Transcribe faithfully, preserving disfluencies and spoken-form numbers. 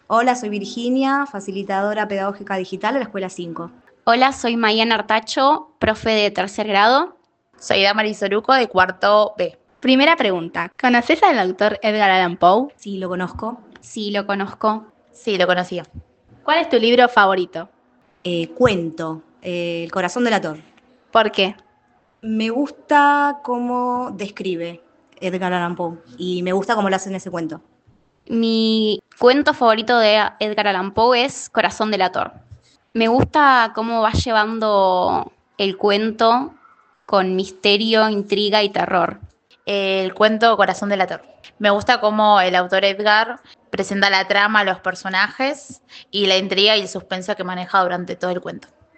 Hola, soy Virginia, facilitadora pedagógica digital de la Escuela cinco. Hola, soy Mariana Artacho, profe de tercer grado. Soy Damaris Oruco de cuarto B. Primera pregunta. ¿Conoces al autor Edgar Allan Poe? Sí, lo conozco. Sí, lo conozco. Sí, lo conocía. ¿Cuál es tu libro favorito? Eh, cuento, eh, El corazón del ator. ¿Por qué? Me gusta cómo describe Edgar Allan Poe y me gusta cómo lo hace en ese cuento. Mi cuento favorito de Edgar Allan Poe es Corazón delator. Me gusta cómo va llevando el cuento con misterio, intriga y terror. El cuento Corazón delator. Me gusta cómo el autor Edgar presenta la trama, los personajes y la intriga y el suspenso que maneja durante todo el cuento.